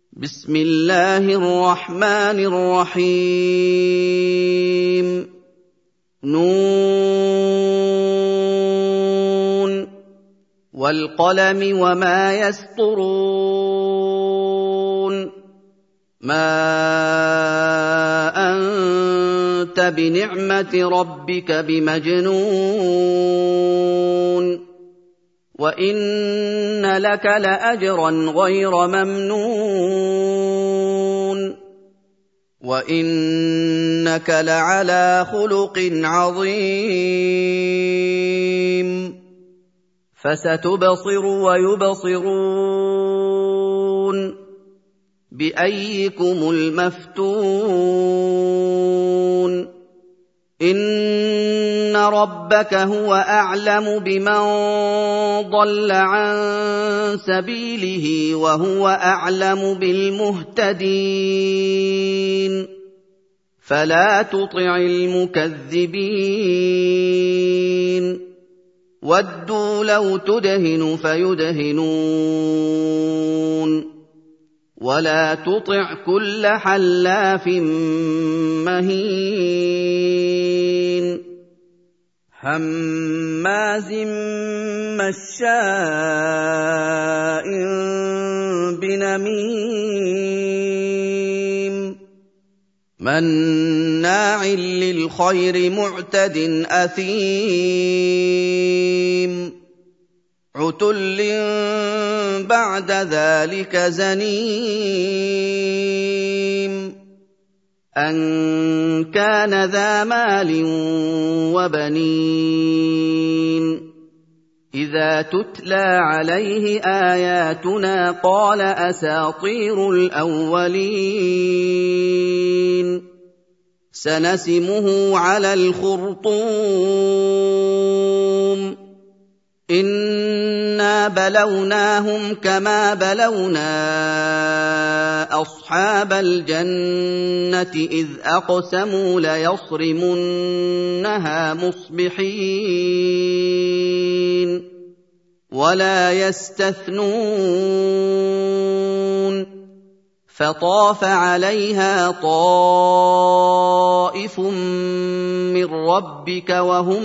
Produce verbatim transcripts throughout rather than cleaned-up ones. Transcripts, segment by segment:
بسم الله الرحمن الرحيم نون والقلم وما يسطرون ما أنت بنعمة ربك بمجنون وَإِنَّ لَكَ لَأَجْرًا غَيْرَ مَمْنُونٍ وَإِنَّكَ لَعَلَىٰ خُلُقٍ عَظِيمٍ فَسَتُبْصِرُ وَيُبْصِرُونَ بِأَييِّكُمُ الْمَفْتُونُ إِنَّ رَبَّكَ هُوَ أَعْلَمُ بِمَن ضَلَّ عَن سَبِيلِهِ وَهُوَ أَعْلَمُ بِالْمُهْتَدِينَ فَلَا تُطِعِ الْمُكَذِّبِينَ وَدُّوا لَوْ تُدْهِنُ فَيُدْهِنُونَ وَلَا تُطِعْ كُلَّ حَلَّافٍ مَّهِينٍ هَمَّازٍ مَّشَّاءٍ بِنَمِيمٍ مَّنَّاعٍ لِّلْخَيْرِ مُعْتَدٍ أَثِيمٍ عُتُلٍّ بَعْدَ ذَٰلِكَ زَنِيمٍ أَن كَانَ ذَا مَالٍ وَبَنِينَ إِذَا تُتْلَىٰ عَلَيْهِ آيَاتُنَا قَالَ أَسَاطِيرُ الْأَوَّلِينَ سَنَسِمُهُ عَلَى الْخُرْطُومِ إِنَّا بَلَوْنَاهُمْ كَمَا بَلَوْنَا أَصْحَابَ الْجَنَّةِ إِذْ أَقْسَمُوا لَيَصْرِمُنَّهَا مُصْبِحِينَ وَلَا يَسْتَثْنُونَ فَطَافَ عَلَيْهَا طَائِفٌ مِّن رَّبِّكَ وَهُمْ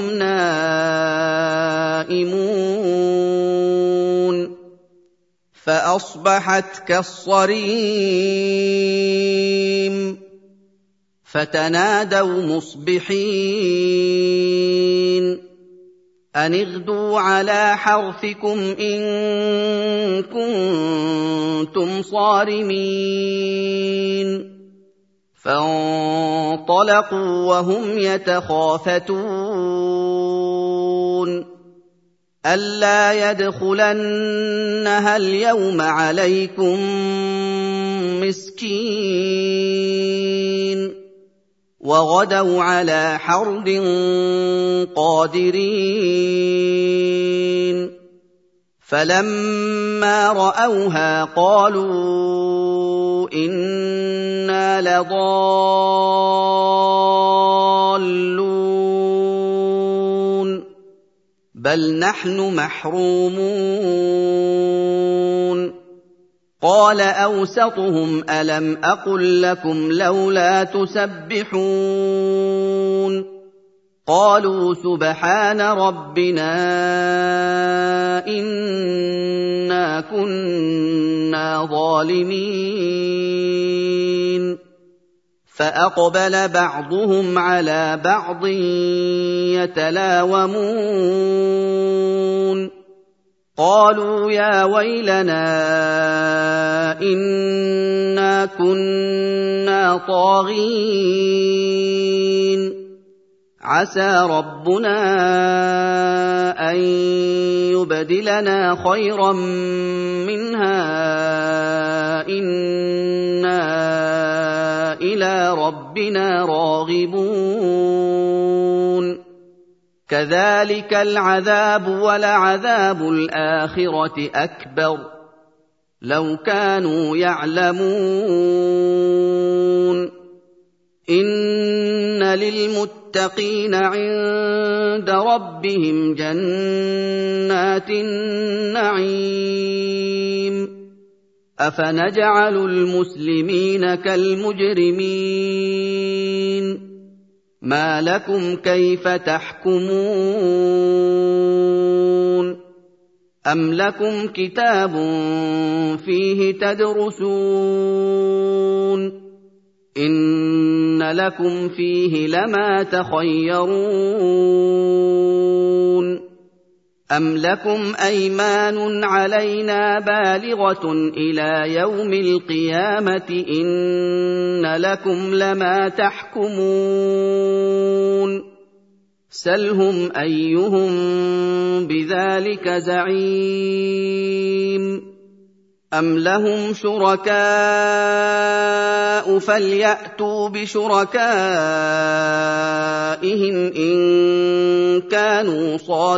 نَائِمُونَ فَأَصْبَحَتْ كَالصَّرِيمِ فَتَنَادَوْا مُصْبِحِينَ أَنِ اغْدُوا عَلَىٰ حَرْثِكُمْ إِن كُنتُمْ صَارِمِينَ فَانطَلَقُوا وَهُمْ يَتَخَافَتُونَ أَلَّا يَدْخُلَنَّهَا الْيَوْمَ عَلَيْكُم مِّسْكِينٌ وَغَدَوْا عَلَىٰ حَرْدٍ قَادِرِينَ فَلَمَّا رَأَوْهَا قَالُوا إِنَّا لَضَالُّونَ بَلْ نَحْنُ مَحْرُومُونَ قَالَ أَوْسَطُهُمْ أَلَمْ أَقُل لَّكُمْ لَوْلَا تُسَبِّحُونَ قَالُوا سُبْحَانَ رَبِّنَا إِنَّا كُنَّا ظَالِمِينَ فَأَقْبَلَ بَعْضُهُمْ عَلَىٰ بَعْضٍ يَتَلَاوَمُونَ قَالُوا يَا وَيْلَنَا إِنَّا كُنَّا طَاغِينَ عَسَىٰ رَبُّنَا أَن يُبْدِلَنَا خَيْرًا مِّنْهَا إِنَّا إِلَىٰ رَبِّنَا رَاغِبُونَ كَذَٰلِكَ الْعَذَابُ وَلَعَذَابُ الْآخِرَةِ أَكْبَرُ لَوْ كَانُوا يَعْلَمُونَ إِنَّ لِلْمُتَّقِينَ عِندَ رَبِّهِمْ جَنَّاتِ النَّعِيمِ أفنجعل المسلمين كالمجرمين ما لكم كيف تحكمون أم لكم كتاب فيه تدرسون إن لكم فيه لما تخيرون أم لكم أيمان علينا بالغة إلى يوم القيامة إن لكم لما تحكمون سلهم أيهم بذلك زعيم أم لهم شركاء فليأتوا بشركائهم إن كانوا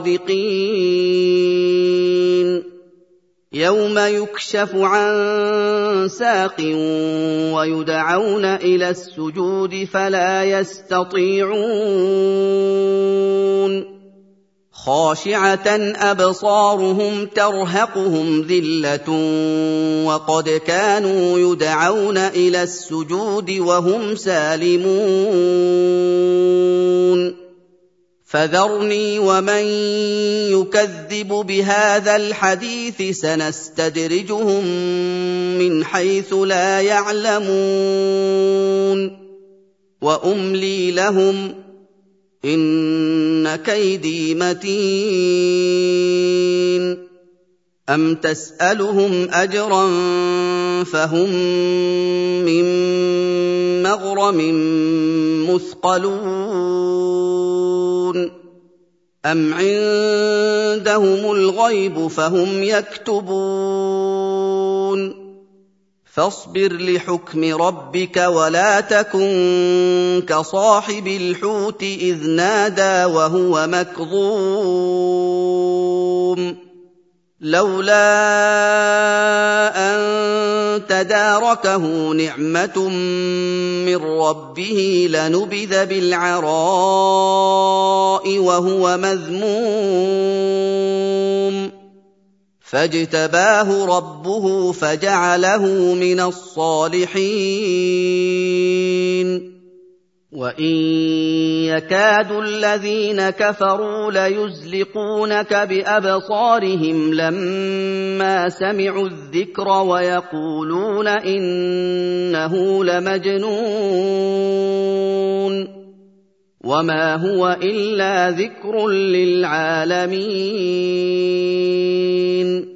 صادقين يوم يكشف عن ساق ويدعون إلى السجود فلا يستطيعون خاشعة أبصارهم ترهقهم ذلة وقد كانوا يدعون إلى السجود وهم سالمون فذرني ومن يكذب بهذا الحديث سنستدرجهم من حيث لا يعلمون وأملي لهم إن كيدي متين أم تسألهم أجرا فهم من مغرم مثقلون أم عندهم الغيب فهم يكتبون فاصبر لحكم ربك ولا تكن كصاحب الحوت إذ نادى وهو مكظوم لولا أن تداركه نعمة من ربه لنبذ بالعراء وهو مذموم فاجتباه ربه فجعله من الصالحين وإن يكاد الذين كفروا ليزلقونك بأبصارهم لما سمعوا الذكر ويقولون إنه لمجنون وما هو إلا ذكر للعالمين